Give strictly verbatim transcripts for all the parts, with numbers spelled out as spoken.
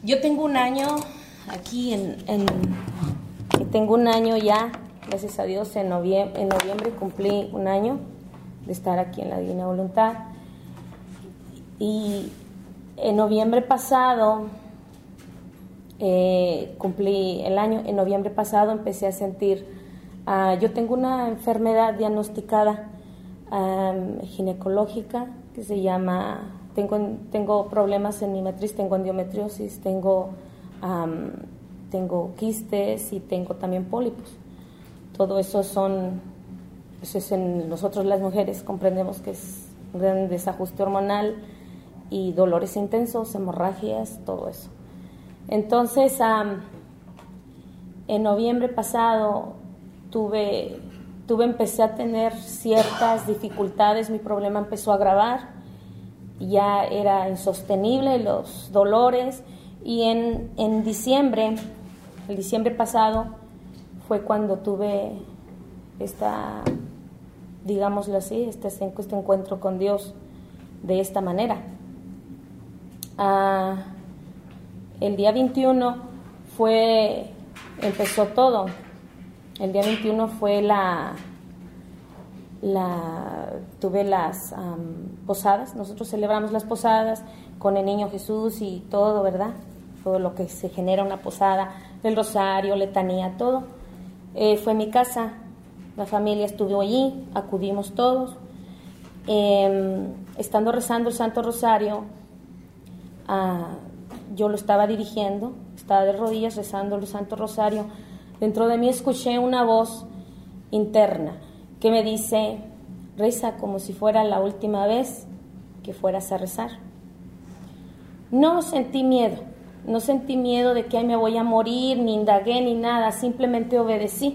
Yo tengo un año aquí en, en tengo un año ya, gracias a Dios, en noviembre, en noviembre cumplí un año de estar aquí en la Divina Voluntad. Y en noviembre pasado, eh, cumplí el año, en noviembre pasado empecé a sentir, uh, yo tengo una enfermedad diagnosticada um, ginecológica que se llama, tengo, tengo problemas en mi matriz, tengo endometriosis, tengo, um, tengo quistes y tengo también pólipos. Todo eso son, eso es en nosotros las mujeres, comprendemos que es un gran desajuste hormonal y dolores intensos, hemorragias, todo eso. Entonces, um, en noviembre pasado tuve, tuve, empecé a tener ciertas dificultades, mi problema empezó a agravar, ya era insostenible los dolores, y en, en diciembre, el diciembre pasado, fue cuando tuve esta, digámoslo así, este, este encuentro con Dios de esta manera. Uh, el día veintiuno fue, empezó todo. El día veintiuno fue la, la tuve las um, posadas. Nosotros celebramos las posadas con el Niño Jesús y todo, ¿verdad? Todo lo que se genera una posada, el rosario, letanía, todo. Eh, fue en mi casa, la familia estuvo allí, acudimos todos. Eh, estando rezando el Santo Rosario, Uh, yo lo estaba dirigiendo, estaba de rodillas rezando el Santo Rosario. Dentro de mí escuché una voz interna que me dice: reza como si fuera la última vez que fueras a rezar. No sentí miedo, no sentí miedo de que ay, me voy a morir, ni indagué ni nada, simplemente obedecí.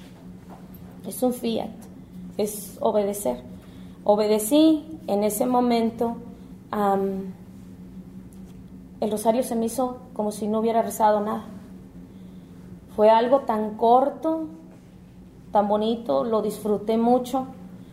Es un fiat, es obedecer. Obedecí en ese momento. Um, El rosario se me hizo como si no hubiera rezado nada. Fue algo tan corto, tan bonito, lo disfruté mucho.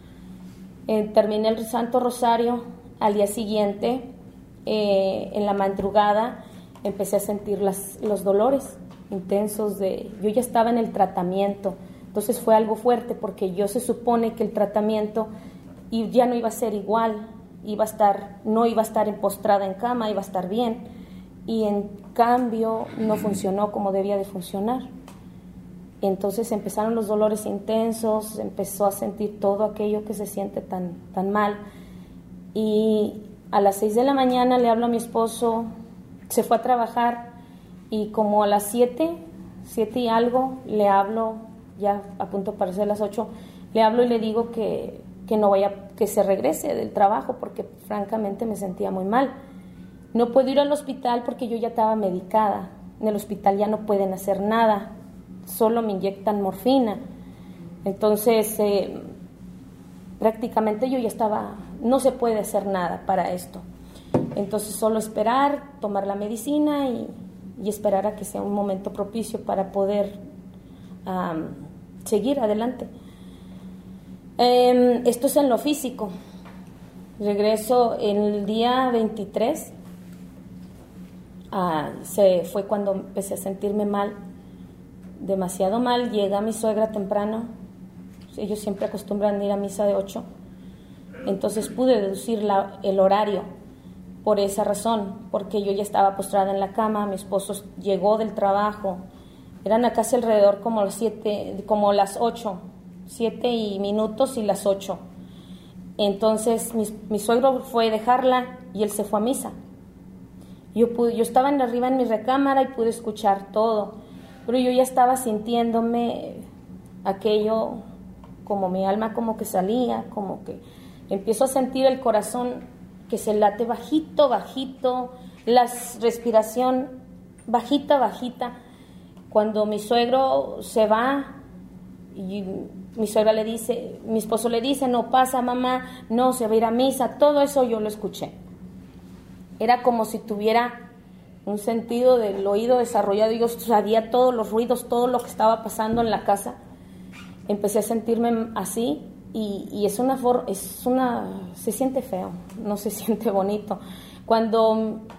Eh, terminé el Santo Rosario. Al día siguiente, eh, en la madrugada, empecé a sentir las, los dolores intensos. De, yo ya estaba en el tratamiento, entonces fue algo fuerte porque yo se supone que el tratamiento y ya no iba a ser igual. Iba a estar, no iba a estar postrada en cama, iba a estar bien, y en cambio no funcionó como debía de funcionar. Entonces empezaron los dolores intensos, empezó a sentir todo aquello que se siente tan, tan mal, y a las seis de la mañana le hablo a mi esposo, se fue a trabajar, y como a las siete, siete y algo, le hablo, ya a punto para ser las ocho, le hablo y le digo que que no vaya, que se regrese del trabajo porque francamente me sentía muy mal. No puedo ir al hospital porque yo ya estaba medicada. En el hospital ya no pueden hacer nada, solo me inyectan morfina. Entonces, eh, prácticamente yo ya estaba, no se puede hacer nada para esto. Entonces, solo esperar, tomar la medicina y, y esperar a que sea un momento propicio para poder um, seguir adelante. Eh, esto es en lo físico. Regreso el día veintitrés. Ah, se fue cuando empecé a sentirme mal, demasiado mal. Llega mi suegra temprano. Ellos siempre acostumbran ir a misa de ocho. Entonces pude deducir la, el horario por esa razón, porque yo ya estaba postrada en la cama. Mi esposo llegó del trabajo. Eran casi alrededor como las siete, como las ocho. Siete y minutos y las ocho. Entonces mi, mi suegro fue a dejarla y él se fue a misa. Yo, pude, yo estaba en arriba en mi recámara y pude escuchar todo, pero yo ya estaba sintiéndome aquello, como mi alma como que salía, como que empiezo a sentir el corazón que se late bajito, bajito, la respiración bajita, bajita. Cuando mi suegro se va, y mi suegra le dice, mi esposo le dice, no pasa mamá, no, se va a ir a misa, todo eso yo lo escuché. Era como si tuviera un sentido del oído desarrollado, yo sabía todos los ruidos, todo lo que estaba pasando en la casa. Empecé a sentirme así y, y es una, es una, se siente feo, no se siente bonito. Cuando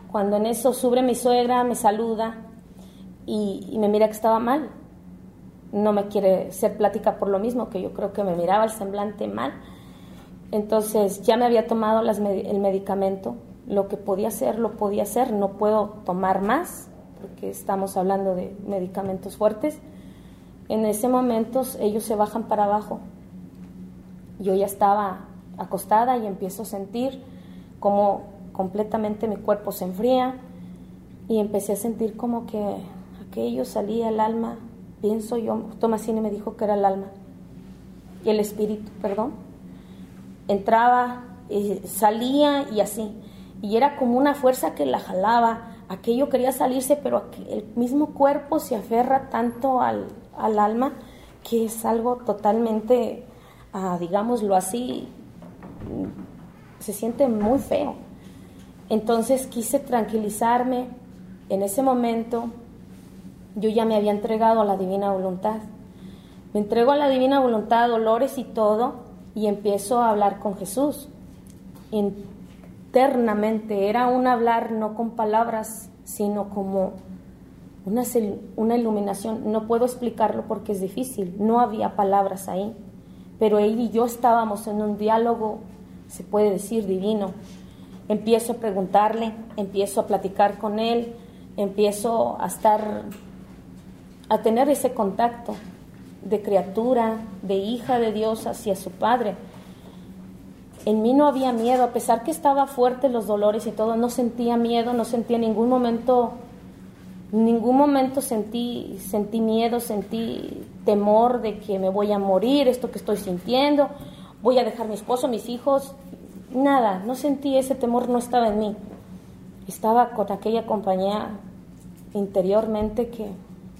cuando en eso sube mi suegra, me saluda y, y me mira que estaba mal. No me quiere hacer plática por lo mismo, que yo creo que me miraba el semblante mal. Entonces ya me había tomado las, el medicamento, lo que podía hacer, lo podía hacer, no puedo tomar más, porque estamos hablando de medicamentos fuertes. En ese momento ellos se bajan para abajo. Yo ya estaba acostada y empiezo a sentir como completamente mi cuerpo se enfría y empecé a sentir como que aquello salía el alma, pienso yo, Tomasini me dijo que era el alma y el espíritu, perdón, entraba, eh, salía y así, y era como una fuerza que la jalaba, aquello quería salirse, pero el mismo cuerpo se aferra tanto al, al alma que es algo totalmente, ah, digámoslo así, se siente muy feo. Entonces quise tranquilizarme. En ese momento yo ya me había entregado a la divina voluntad. Me entrego a la divina voluntad, dolores y todo, y empiezo a hablar con Jesús. Internamente era un hablar no con palabras, sino como una, una iluminación. No puedo explicarlo porque es difícil, no había palabras ahí, pero él y yo estábamos en un diálogo, se puede decir, divino. Empiezo a preguntarle, empiezo a platicar con él, empiezo a estar, a tener ese contacto de criatura, de hija de Dios hacia su Padre. En mí no había miedo, a pesar que estaba fuerte los dolores y todo, no sentía miedo, no sentía en ningún momento, en ningún momento sentí, sentí miedo, sentí temor de que me voy a morir, esto que estoy sintiendo, voy a dejar a mi esposo, mis hijos, nada, no sentí ese temor, no estaba en mí. Estaba con aquella compañía interiormente que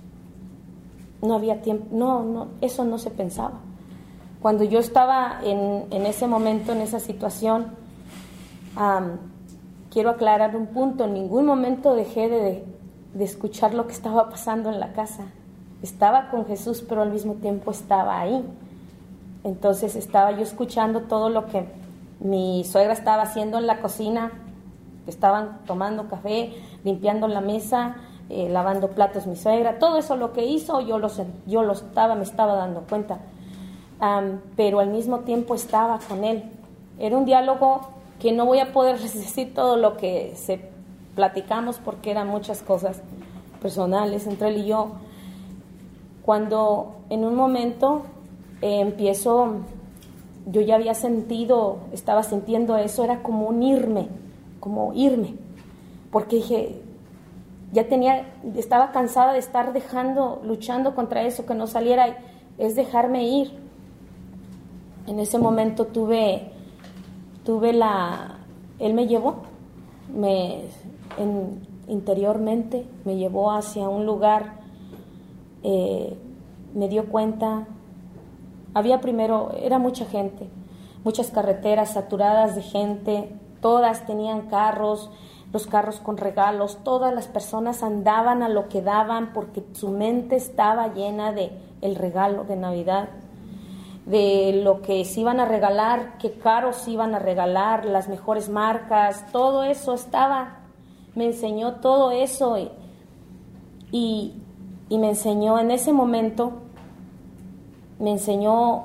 no había tiempo, no, no, eso no se pensaba. Cuando yo estaba en, en ese momento, en esa situación, um, quiero aclarar un punto, en ningún momento dejé de, de escuchar lo que estaba pasando en la casa. Estaba con Jesús, pero al mismo tiempo estaba ahí. Entonces estaba yo escuchando todo lo que mi suegra estaba haciendo en la cocina, estaban tomando café, limpiando la mesa, eh, lavando platos mi suegra, todo eso lo que hizo, yo lo, yo lo estaba, me estaba dando cuenta. Um, pero al mismo tiempo estaba con él. Era un diálogo que no voy a poder decir todo lo que se platicamos porque eran muchas cosas personales entre él y yo. Cuando en un momento eh, empiezo, yo ya había sentido, estaba sintiendo eso, era como un irme, como irme, porque dije, ya tenía, estaba cansada de estar dejando, luchando contra eso, que no saliera, es dejarme ir. En ese momento tuve, tuve la, él me llevó, me, en, interiormente me llevó hacia un lugar, eh, me dio cuenta, había primero, era mucha gente, muchas carreteras saturadas de gente, todas tenían carros, los carros con regalos, todas las personas andaban a lo que daban porque su mente estaba llena de el regalo de Navidad, de lo que se iban a regalar, qué caros iban a regalar, las mejores marcas, todo eso estaba, me enseñó todo eso y, y, y me enseñó en ese momento, me enseñó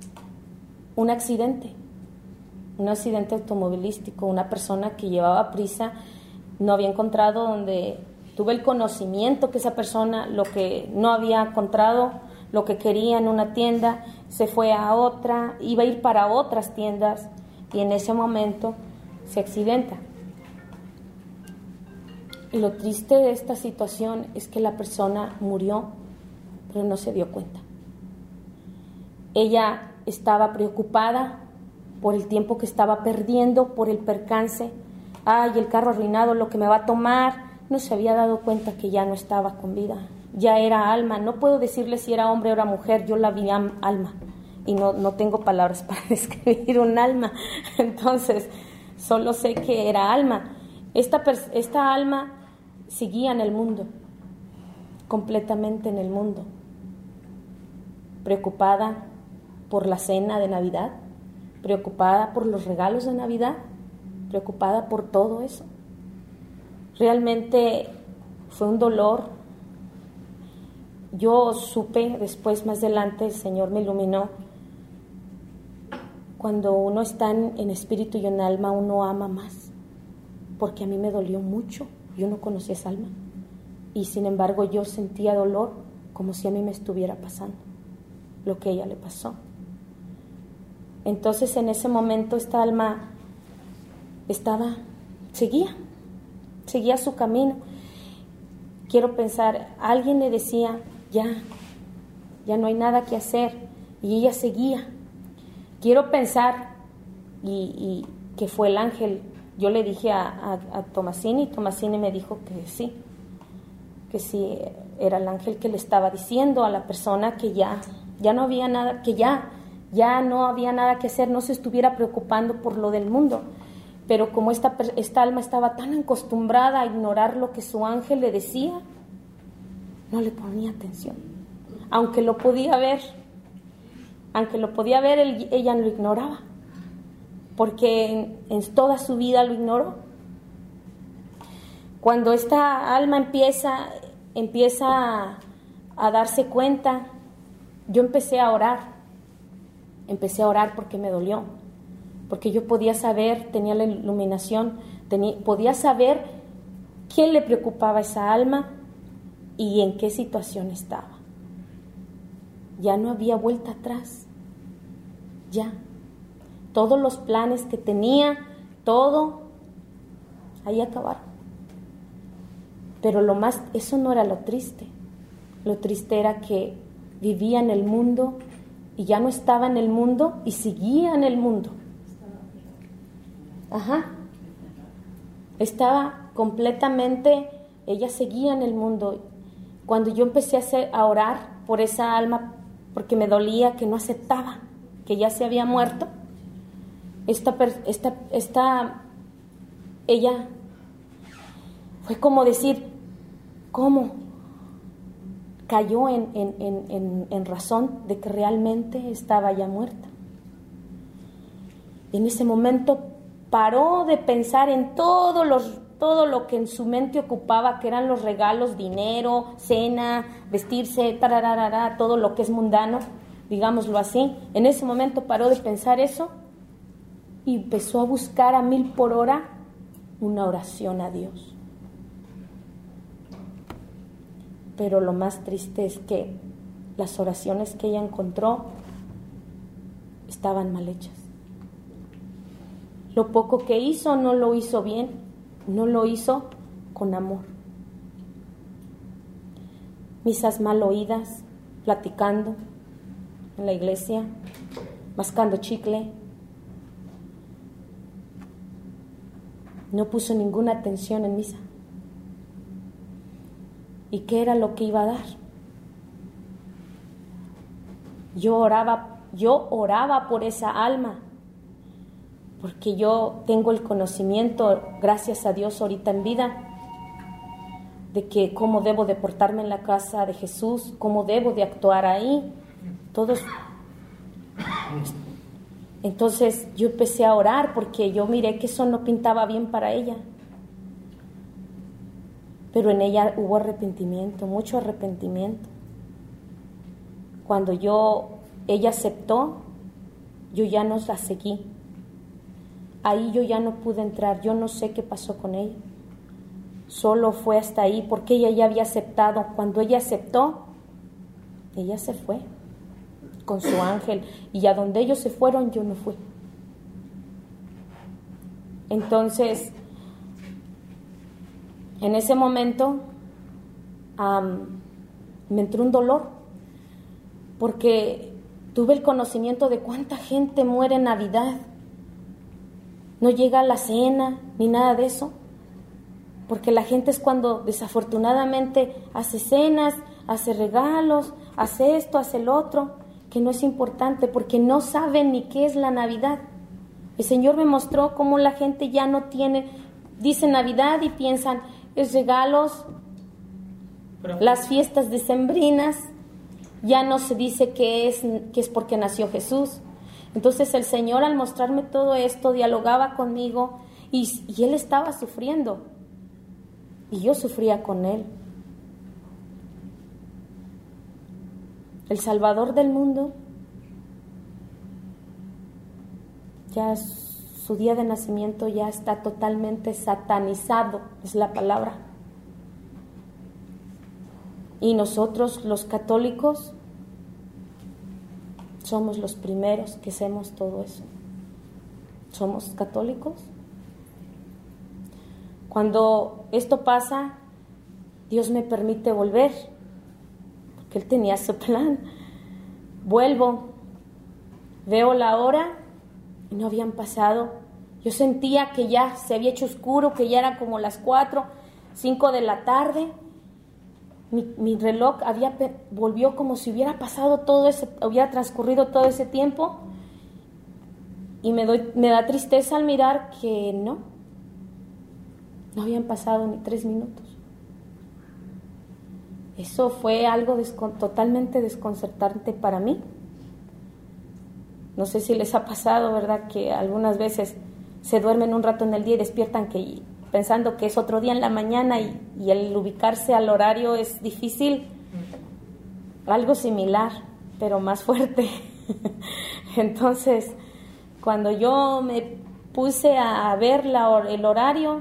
un accidente, un accidente automovilístico, una persona que llevaba prisa, no había encontrado donde, tuve el conocimiento que esa persona, lo que no había encontrado, lo que quería en una tienda, se fue a otra, iba a ir para otras tiendas y en ese momento se accidenta. Y lo triste de esta situación es que la persona murió, pero no se dio cuenta. Ella estaba preocupada por el tiempo que estaba perdiendo, por el percance. Ay, el carro arruinado, lo que me va a tomar. No se había dado cuenta que ya no estaba con vida. Ya era alma. No puedo decirle si era hombre o era mujer. Yo la vi alma. Y no, no tengo palabras para describir un alma. Entonces, solo sé que era alma. Esta, esta alma seguía en el mundo. Completamente en el mundo. Preocupada por la cena de Navidad, preocupada por los regalos de Navidad, preocupada por todo eso. Realmente fue un dolor. Yo supe después, más adelante, el Señor me iluminó. Cuando uno está en, en espíritu y en alma, uno ama más. Porque a mí me dolió mucho. Yo no conocía esa alma. Y sin embargo yo sentía dolor como si a mí me estuviera pasando lo que a ella le pasó. Entonces en ese momento esta alma estaba, seguía, seguía su camino. Quiero pensar, alguien le decía, ya, ya no hay nada que hacer, y ella seguía. Quiero pensar, y, y que fue el ángel. Yo le dije a, a, a Tomasini, y Tomasini me dijo que sí, que sí, era el ángel que le estaba diciendo a la persona que ya, ya no había nada, que ya, ya no había nada que hacer, no se estuviera preocupando por lo del mundo. Pero como esta, esta alma estaba tan acostumbrada a ignorar lo que su ángel le decía, no le ponía atención. Aunque lo podía ver, aunque lo podía ver, él, ella lo ignoraba, porque en, en toda su vida lo ignoró. Cuando esta alma empieza, empieza a, a darse cuenta, yo empecé a orar, empecé a orar porque me dolió, porque yo podía saber, tenía la iluminación, tenía, podía saber qué le preocupaba a esa alma y en qué situación estaba. Ya no había vuelta atrás, ya. Todos los planes que tenía, todo, ahí acabaron. Pero lo más, eso no era lo triste. Lo triste era que vivía en el mundo y ya no estaba en el mundo y seguía en el mundo. Ajá. Estaba completamente, ella seguía en el mundo. Cuando yo empecé a, hacer, a orar por esa alma, porque me dolía que no aceptaba que ya se había muerto, esta, esta, esta, ella fue como decir, ¿cómo? Cayó en, en, en, en razón de que realmente estaba ya muerta. Y en ese momento paró de pensar en todo, los, todo lo que en su mente ocupaba, que eran los regalos, dinero, cena, vestirse, tarararara, todo lo que es mundano, digámoslo así. En ese momento paró de pensar eso y empezó a buscar a mil por hora una oración a Dios. Pero lo más triste es que las oraciones que ella encontró estaban mal hechas. Lo poco que hizo no lo hizo bien, no lo hizo con amor. Misas mal oídas, platicando en la iglesia, mascando chicle. No puso ninguna atención en misa. ¿Y qué era lo que iba a dar? Yo oraba, yo oraba por esa alma, porque yo tengo el conocimiento, gracias a Dios ahorita en vida, de que cómo debo de portarme en la casa de Jesús, cómo debo de actuar ahí, todos. Entonces yo empecé a orar porque yo miré que eso no pintaba bien para ella. Pero en ella hubo arrepentimiento, mucho arrepentimiento. Cuando yo, ella aceptó, yo ya no la seguí. Ahí yo ya no pude entrar, yo no sé qué pasó con ella. Solo fue hasta ahí, porque ella ya había aceptado. Cuando ella aceptó, ella se fue con su ángel. Y a donde ellos se fueron, yo no fui. Entonces, en ese momento um, me entró un dolor, porque tuve el conocimiento de cuánta gente muere en Navidad. No llega a la cena ni nada de eso, porque la gente es cuando desafortunadamente hace cenas, hace regalos, hace esto, hace el otro, que no es importante, porque no saben ni qué es la Navidad. El Señor me mostró cómo la gente ya no tiene, dice Navidad y piensan es regalos, pero las fiestas decembrinas, ya no se dice que es, que es porque nació Jesús. Entonces el Señor, al mostrarme todo esto, dialogaba conmigo y, y Él estaba sufriendo. y yo sufría con Él. El Salvador del mundo, ya su día de nacimiento ya está totalmente satanizado, es la palabra. Y nosotros los católicos somos los primeros que hacemos todo eso. ¿Somos católicos? Cuando esto pasa, Dios me permite volver, porque Él tenía su plan. Vuelvo, veo la hora y no habían pasado. Yo sentía que ya se había hecho oscuro, que ya eran como las cuatro, cinco de la tarde. Mi, mi reloj había, volvió como si hubiera pasado todo ese, hubiera transcurrido todo ese tiempo. Y me, doy, me da tristeza al mirar que no, no habían pasado ni tres minutos. Eso fue algo descon, totalmente desconcertante para mí. No sé si les ha pasado, ¿verdad?, que algunas veces se duermen un rato en el día y despiertan que, pensando que es otro día en la mañana y, y el ubicarse al horario es difícil. Algo similar, pero más fuerte. Entonces, cuando yo me puse a ver la, el horario,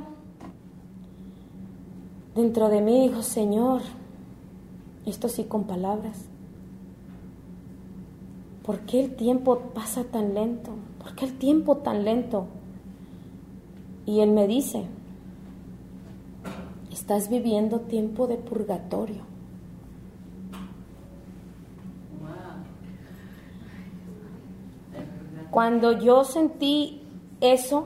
dentro de mí dijo, Señor, esto sí con palabras. ¿Por qué el tiempo pasa tan lento? ¿Por qué el tiempo tan lento? Y Él me dice, estás viviendo tiempo de purgatorio. Cuando yo sentí eso,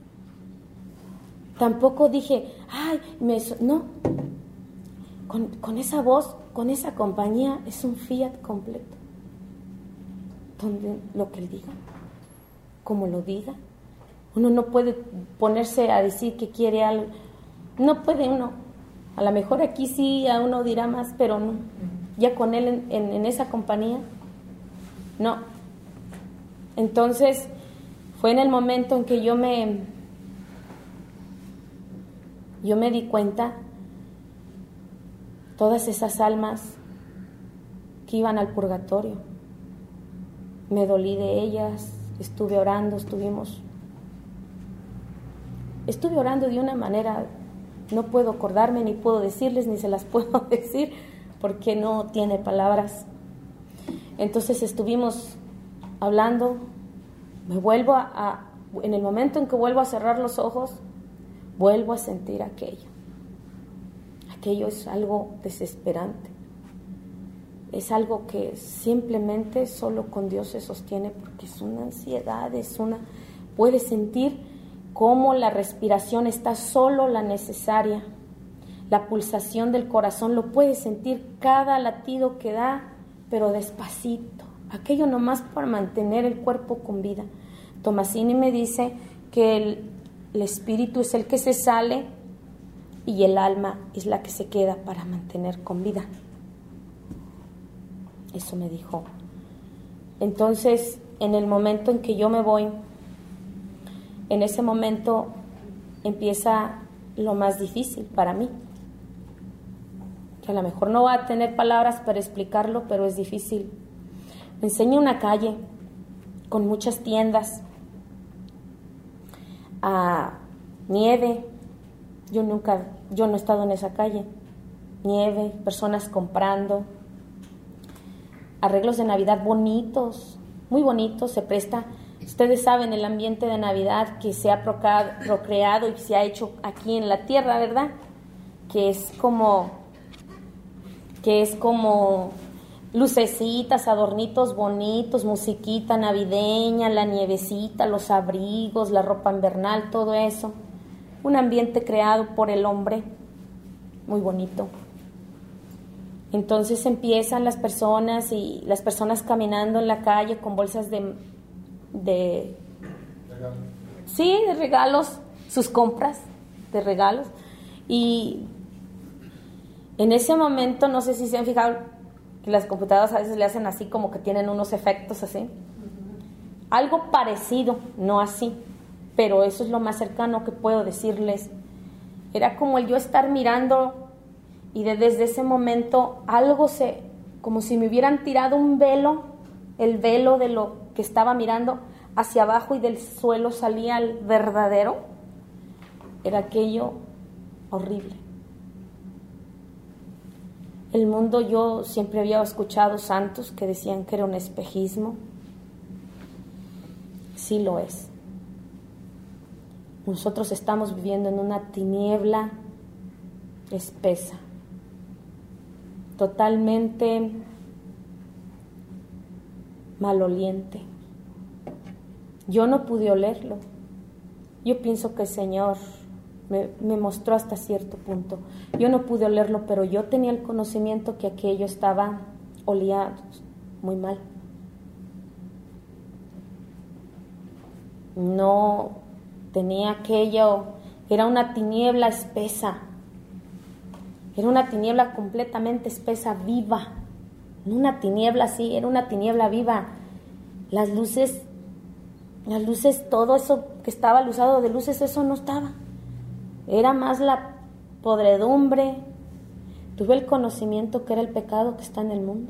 tampoco dije, ay, me... no. Con, con esa voz, con esa compañía, es un fiat completo. Donde lo que Él diga, como lo diga. Uno no puede ponerse a decir que quiere algo. No puede uno. A lo mejor aquí sí a uno dirá más, pero no. Ya con Él en, en, en esa compañía, no. Entonces, fue en el momento en que yo me, yo me di cuenta, todas esas almas que iban al purgatorio, me dolí de ellas, estuve orando, estuvimos, estuve orando de una manera, no puedo acordarme, ni puedo decirles, ni se las puedo decir, porque no tiene palabras. Entonces estuvimos hablando, me vuelvo a, a, en el momento en que vuelvo a cerrar los ojos, vuelvo a sentir aquello. Aquello es algo desesperante. Es algo que simplemente solo con Dios se sostiene, porque es una ansiedad, es una... Puedes sentir cómo la respiración está solo la necesaria. La pulsación del corazón, lo puedes sentir cada latido que da, pero despacito. Aquello nomás para mantener el cuerpo con vida. Tomasini me dice que el, el espíritu es el que se sale y el alma es la que se queda para mantener con vida. Eso me dijo. Entonces, en el momento en que yo me voy, en ese momento empieza lo más difícil para mí. Que a lo mejor no va a tener palabras para explicarlo, pero es difícil. Me enseña una calle con muchas tiendas, a nieve. Yo nunca, yo no he estado en esa calle. Nieve, personas comprando, arreglos de Navidad bonitos, muy bonitos. Se presta, ustedes saben, el ambiente de Navidad que se ha procreado, procreado y se ha hecho aquí en la tierra, ¿verdad? Que es como, que es como lucecitas, adornitos bonitos, musiquita navideña, la nievecita, los abrigos, la ropa invernal, todo eso. Un ambiente creado por el hombre, muy bonito. Entonces empiezan las personas y las personas caminando en la calle con bolsas de, de sí, de regalos, sus compras de regalos. Y en ese momento, no sé si se han fijado, que las computadoras a veces le hacen así, como que tienen unos efectos así. Uh-huh. Algo parecido, no así, pero eso es lo más cercano que puedo decirles. era como el yo estar mirando y de, desde ese momento algo se, como si me hubieran tirado un velo, el velo de lo que estaba mirando hacia abajo y del suelo salía el verdadero. Era aquello horrible. El mundo, yo siempre había escuchado santos que decían que era un espejismo. Sí lo es. Nosotros estamos viviendo en una tiniebla espesa, totalmente maloliente. Yo no pude olerlo. Yo pienso que el Señor me, me mostró hasta cierto punto. Yo no pude olerlo, pero yo tenía el conocimiento que aquello estaba, olía muy mal. No tenía aquello, era una tiniebla espesa. Era una tiniebla completamente espesa, viva. No una tiniebla así, era una tiniebla viva. Las luces, las luces, todo eso que estaba luzado de luces, eso no estaba. Era más la podredumbre. Tuve el conocimiento que era el pecado que está en el mundo.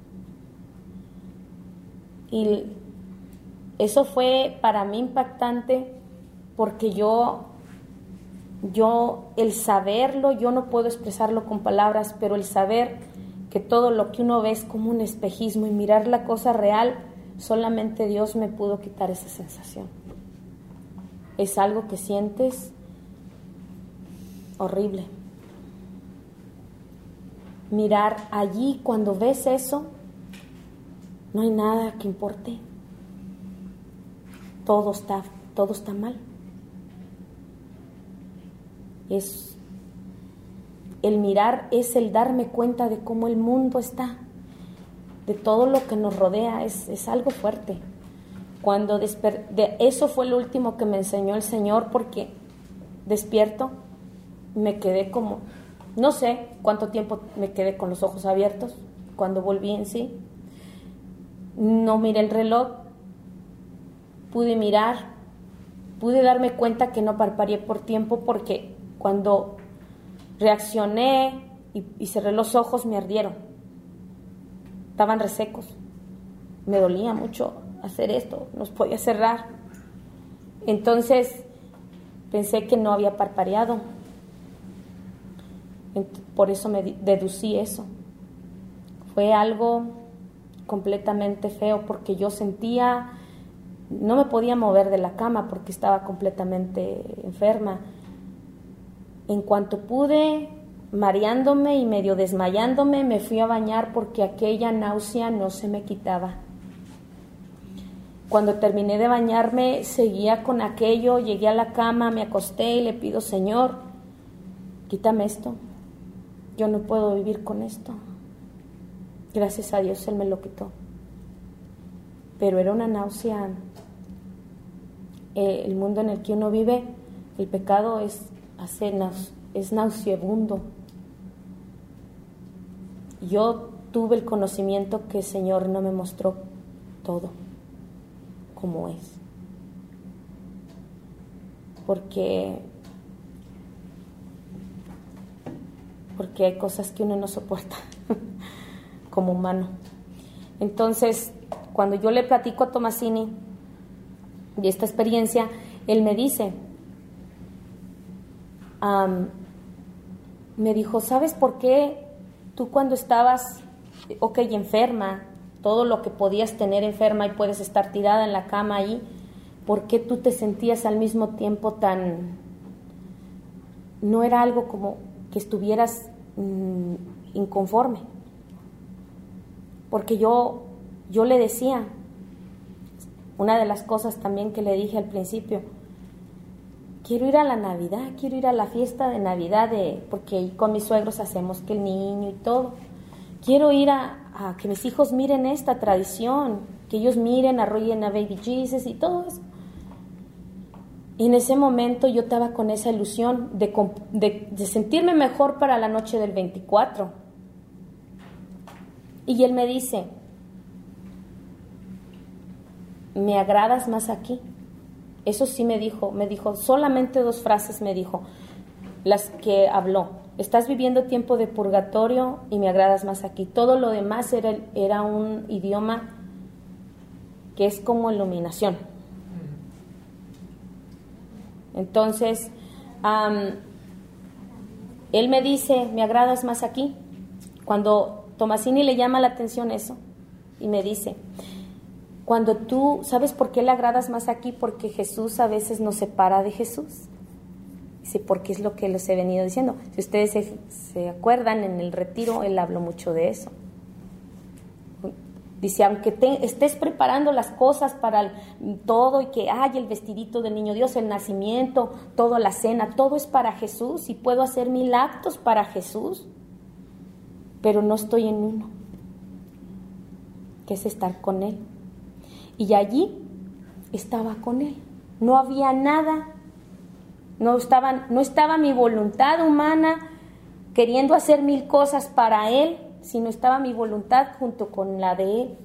Y eso fue para mí impactante porque yo, yo, el saberlo, yo no puedo expresarlo con palabras, pero el saber que todo lo que uno ve es como un espejismo y mirar la cosa real, solamente Dios me pudo quitar esa sensación. Es algo que sientes horrible. Mirar allí, cuando ves eso, no hay nada que importe. Todo está, todo está mal. Es el mirar, es el darme cuenta de cómo el mundo está, de todo lo que nos rodea, es, es algo fuerte. Cuando desper- de eso fue lo último que me enseñó el Señor, porque despierto, me quedé como, no sé cuánto tiempo me quedé con los ojos abiertos. Cuando volví en sí, no miré el reloj, pude mirar, pude darme cuenta que no parpadeé por tiempo, porque cuando reaccioné y, y cerré los ojos me ardieron, estaban resecos, me dolía mucho hacer esto, no los podía cerrar. Entonces pensé que no había parpadeado, por eso me deducí eso. Fue algo completamente feo, porque yo sentía, no me podía mover de la cama porque estaba completamente enferma. En cuanto pude, mareándome y medio desmayándome, me fui a bañar porque aquella náusea no se me quitaba. Cuando terminé de bañarme, seguía con aquello, llegué a la cama, me acosté y le pido, Señor, quítame esto. Yo no puedo vivir con esto. Gracias a Dios Él me lo quitó. Pero era una náusea. Eh, el mundo en el que uno vive, el pecado es, hace, es nauseabundo. Yo tuve el conocimiento que el Señor no me mostró todo como es. Porque, porque hay cosas que uno no soporta como humano. Entonces, cuando yo le platico a Tomasini de esta experiencia, él me dice, um, me dijo, ¿sabes por qué tú cuando estabas, ok, enferma, todo lo que podías tener enferma y puedes estar tirada en la cama ahí, por qué tú te sentías al mismo tiempo tan, no era algo como que estuvieras mmm, inconforme? Porque yo, yo le decía, una de las cosas también que le dije al principio, quiero ir a la Navidad, quiero ir a la fiesta de Navidad, de, porque con mis suegros hacemos que el niño y todo. Quiero ir a, a que mis hijos miren esta tradición, que ellos miren, arrollen a Baby Jesus y todo eso. Y en ese momento yo estaba con esa ilusión de, de, de sentirme mejor para la noche del veinticuatro. Y él me dice, me agradas más aquí. Eso sí me dijo, me dijo, solamente dos frases me dijo, las que habló. Estás viviendo tiempo de purgatorio y me agradas más aquí. Todo lo demás era, era un idioma que es como iluminación. Entonces, um, él me dice, me agradas más aquí. Cuando Tomasini le llama la atención eso, y me dice, cuando tú, ¿sabes por qué le agradas más aquí? Porque Jesús a veces nos separa de Jesús. Dice, porque es lo que les he venido diciendo. Si ustedes se, se acuerdan, en el retiro él habló mucho de eso. Dice, aunque te, estés preparando las cosas para el, todo y que hay el vestidito del niño Dios, el nacimiento, toda la cena, todo es para Jesús y puedo hacer mil actos para Jesús, pero no estoy en uno, que es estar con Él. Y allí estaba con Él. No había nada, no, estaban, no estaba mi voluntad humana queriendo hacer mil cosas para Él, sino estaba mi voluntad junto con la de Él.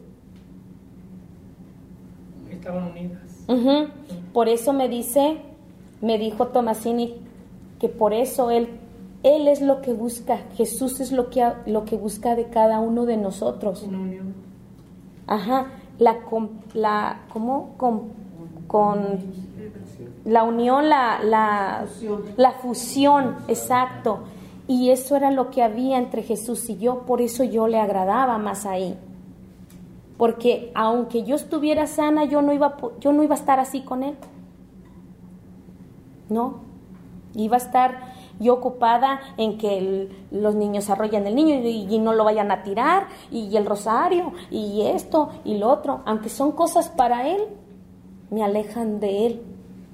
Estaban unidas. Uh-huh. Por eso me dice, me dijo Tomasini, que por eso Él, Él es lo que busca, Jesús es lo que, lo que busca de cada uno de nosotros. Una unión. Ajá, la, la ¿cómo? Con, con la unión, la, la, la fusión, exacto. Y eso era lo que había entre Jesús y yo, por eso yo le agradaba más ahí. Porque aunque yo estuviera sana, yo no iba, yo no iba a estar así con Él. No, iba a estar yo ocupada en que el, los niños arrollen el niño y, y no lo vayan a tirar, y el rosario, y esto, y lo otro. Aunque son cosas para Él, me alejan de Él.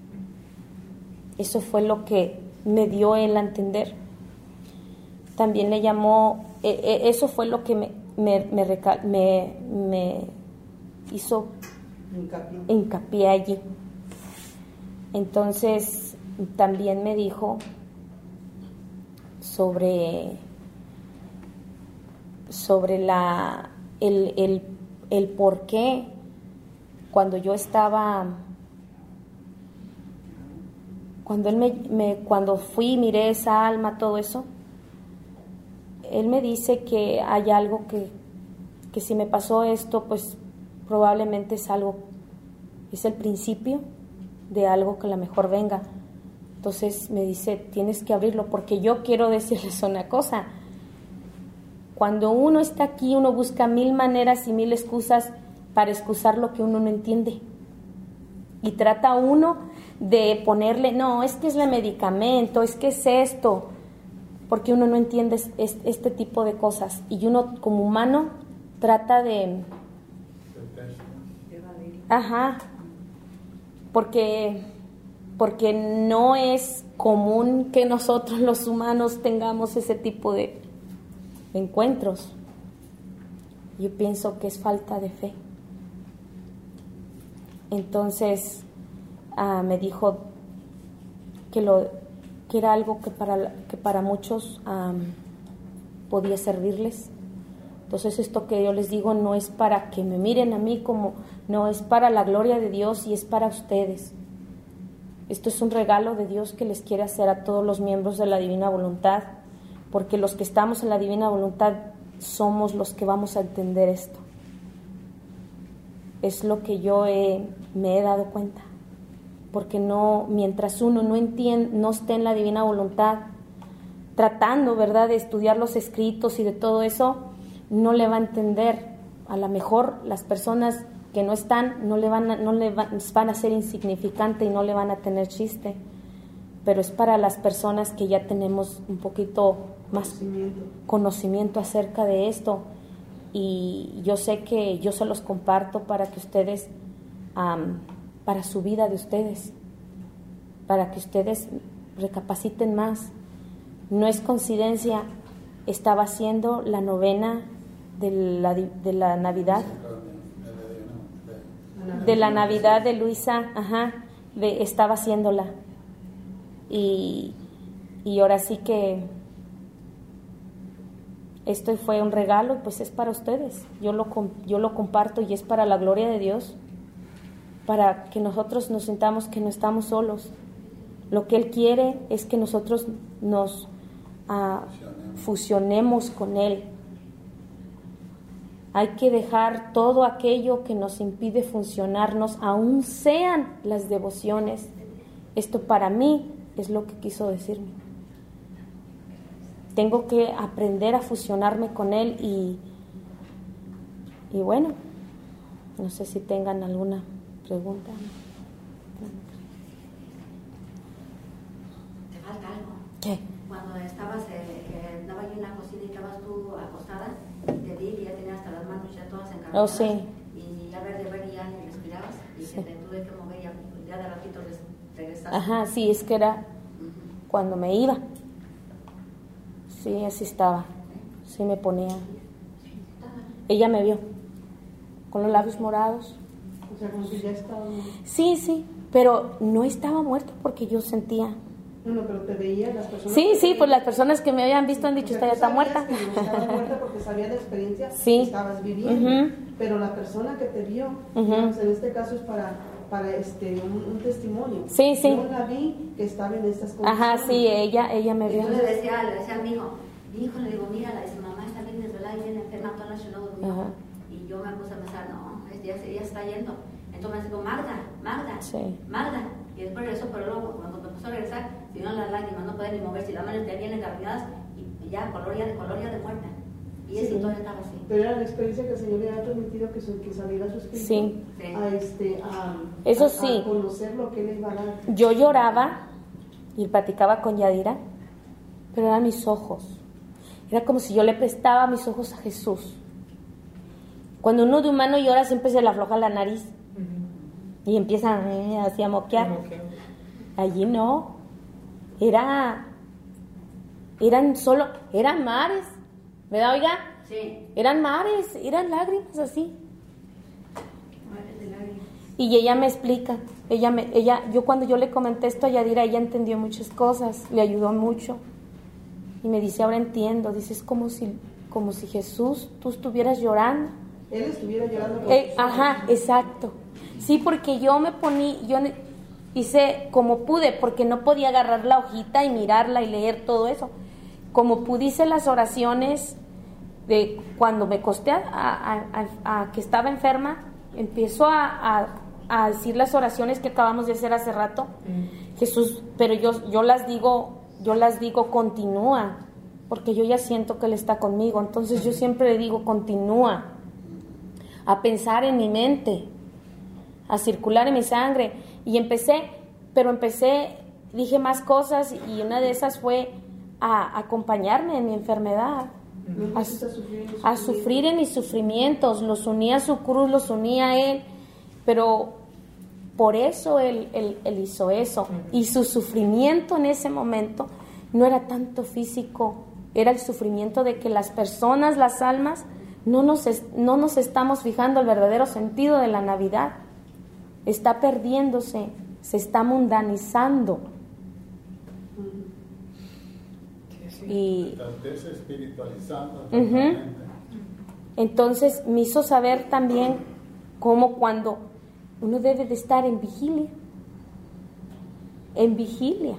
Eso fue lo que me dio Él a entender. También le llamó, eh, eh, eso fue lo que me, me, me, recal, me, me hizo hincapié. hincapié allí. Entonces, también me dijo sobre, sobre la, el, el, el por qué cuando yo estaba, cuando él me, me cuando fui, miré esa alma, todo eso. Él me dice que hay algo que, que si me pasó esto, pues probablemente es algo, es el principio de algo que a lo mejor venga. Entonces me dice, tienes que abrirlo, porque yo quiero decirles una cosa. Cuando uno está aquí, uno busca mil maneras y mil excusas para excusar lo que uno no entiende. Y trata uno de ponerle, no, es que es el medicamento, es que es esto, porque uno no entiende este tipo de cosas. Y uno como humano trata de... Ajá. Porque, porque no es común que nosotros los humanos tengamos ese tipo de encuentros. Yo pienso que es falta de fe. Entonces uh, me dijo que lo... que era algo que para, que para muchos um, podía servirles. Entonces esto que yo les digo no es para que me miren a mí como, no, es para la gloria de Dios y es para ustedes. Esto es un regalo de Dios que les quiere hacer a todos los miembros de la Divina Voluntad, porque los que estamos en la Divina Voluntad somos los que vamos a entender esto. Es lo que yo he, me he dado cuenta. Porque no, mientras uno no entiende, no esté en la Divina Voluntad, tratando, ¿verdad?, de estudiar los escritos y de todo eso, no le va a entender. A lo mejor las personas que no están, no le van a, no le va, van a ser insignificante y no le van a tener chiste. Pero es para las personas que ya tenemos un poquito más conocimiento, conocimiento acerca de esto. Y yo sé que yo se los comparto para que ustedes... Um, para su vida de ustedes, para que ustedes recapaciten más. No es coincidencia, estaba haciendo la novena de la, de la Navidad, de la Navidad de Luisa, ajá, de, estaba haciéndola. Y, y ahora sí que esto fue un regalo, pues es para ustedes. Yo lo, yo lo comparto y es para la gloria de Dios, para que nosotros nos sintamos que no estamos solos, Lo que Él quiere es que nosotros nos uh, fusionemos con Él. Hay que dejar todo aquello que nos impide funcionarnos, aun sean las devociones. Esto para mí es lo que quiso decirme. Tengo que aprender a fusionarme con Él y, y bueno, no sé si tengan alguna pregunta. Te falta algo. ¿Qué? Cuando estabas, eh, que andaba yo en la cocina y estabas tú acostada, te vi que ya tenías hasta las manos ya todas encarnadas. Oh, sí. Y ya ver de ver y ya ni respirabas y Sí. que te tuve que mover y ya, ya de ratito regresaste. Ajá, sí, es que era Uh-huh. cuando me iba. Sí, así estaba. Sí, me ponía. Ella me vio con los labios morados. O sea, como que ya estaba... Sí, sí, pero no estaba muerto porque yo sentía. No, no, pero te veía las personas... Sí, que sí, te pues veían. las personas que me habían visto han dicho, O sea, esta ya tú está sabías muerta. que no estaba muerta porque sabía de experiencia Sí. que estabas viviendo. Ujú. Pero la persona que te vio, Ujú. digamos, en este caso es para, para este, un, un testimonio. Sí, sí. Yo la vi que estaba en estas condiciones. Ajá, sí, ella, ella me Y vio. yo le decía, le decía a mi hijo, mi hijo le digo, mira, la dice, mamá está bien desvelada y viene enferma toda la noche, no durmió. Ajá. Y yo me puse a pensar, no, es- ya, se- ya está yendo. Entonces me digo, Magda, Magda, Sí. Magda. Y después regresó, pero luego cuando me empezó a regresar, si no las lágrimas, no podía ni moverse, y las manos ya bien engarriadas y, y ya, color ya de color ya de muerta. Y ese Sí. todavía estaba así. Pero era la experiencia que el Señor le había permitido que, su, que saliera su espíritu Sí. Sí. a, este, a, Eso a- sí. a conocer lo que Él iba a dar. Yo lloraba y platicaba con Yadira, pero eran mis ojos. Era como si yo le prestaba mis ojos a Jesús. Cuando uno de humano llora siempre se le afloja la nariz y empiezan eh, así a moquear. Allí no. Era, eran solo, eran mares, ¿verdad, oiga? Sí. Eran mares, eran lágrimas así. Mares de lágrimas. Y ella me explica, ella me, ella, yo cuando yo le comenté esto a Yadira, ella entendió muchas cosas, le ayudó mucho. Y me dice, ahora entiendo, dice, es como si, como si Jesús, tú estuvieras llorando. Él estuviera llorando por Eh, tus ajá, ojos. exacto. Sí, porque yo me poní, yo ne- hice como pude, porque no podía agarrar la hojita y mirarla y leer todo eso. Como pude hice las oraciones de cuando me costé a, a- a- a que estaba enferma, empiezo a, a- a decir las oraciones que acabamos de hacer hace rato. Jesús, pero yo, yo las digo, yo las digo continúa, porque yo ya siento que Él está conmigo. Entonces yo siempre le digo continúa, a pensar en mi mente, a circular en mi sangre. Y empecé, pero empecé, dije más cosas y una de esas fue a acompañarme en mi enfermedad, No a, necesitas sufrir en a sufrir en mis sufrimientos. Los unía a su cruz, los unía a Él, pero por eso Él, él, él hizo eso. Y su sufrimiento en ese momento no era tanto físico, era el sufrimiento de que las personas, las almas, no nos, es, no nos estamos fijando el verdadero sentido de la Navidad. Está perdiéndose, se está mundanizando. Y Estás desespiritualizando. Ujú. totalmente. entonces me hizo saber también cómo cuando uno debe de estar en vigilia, en vigilia.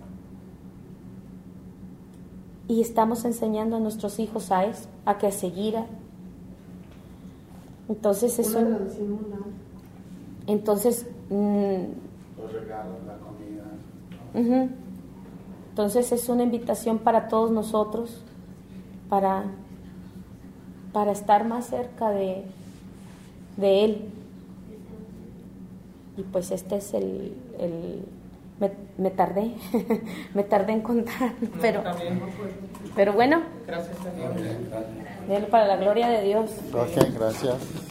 Y estamos enseñando a nuestros hijos a eso, a que a seguir. a- Entonces es una un, tradición mundial. entonces mm, Los regalos, la comida. ujú. Entonces es una invitación para todos nosotros para, para estar más cerca de, de Él. Y pues este es el, el me, me tardé, me tardé en contar, pero, pero bueno, Gracias a Dios. Bien, gracias. denle para la gloria de Dios. Ok, gracias.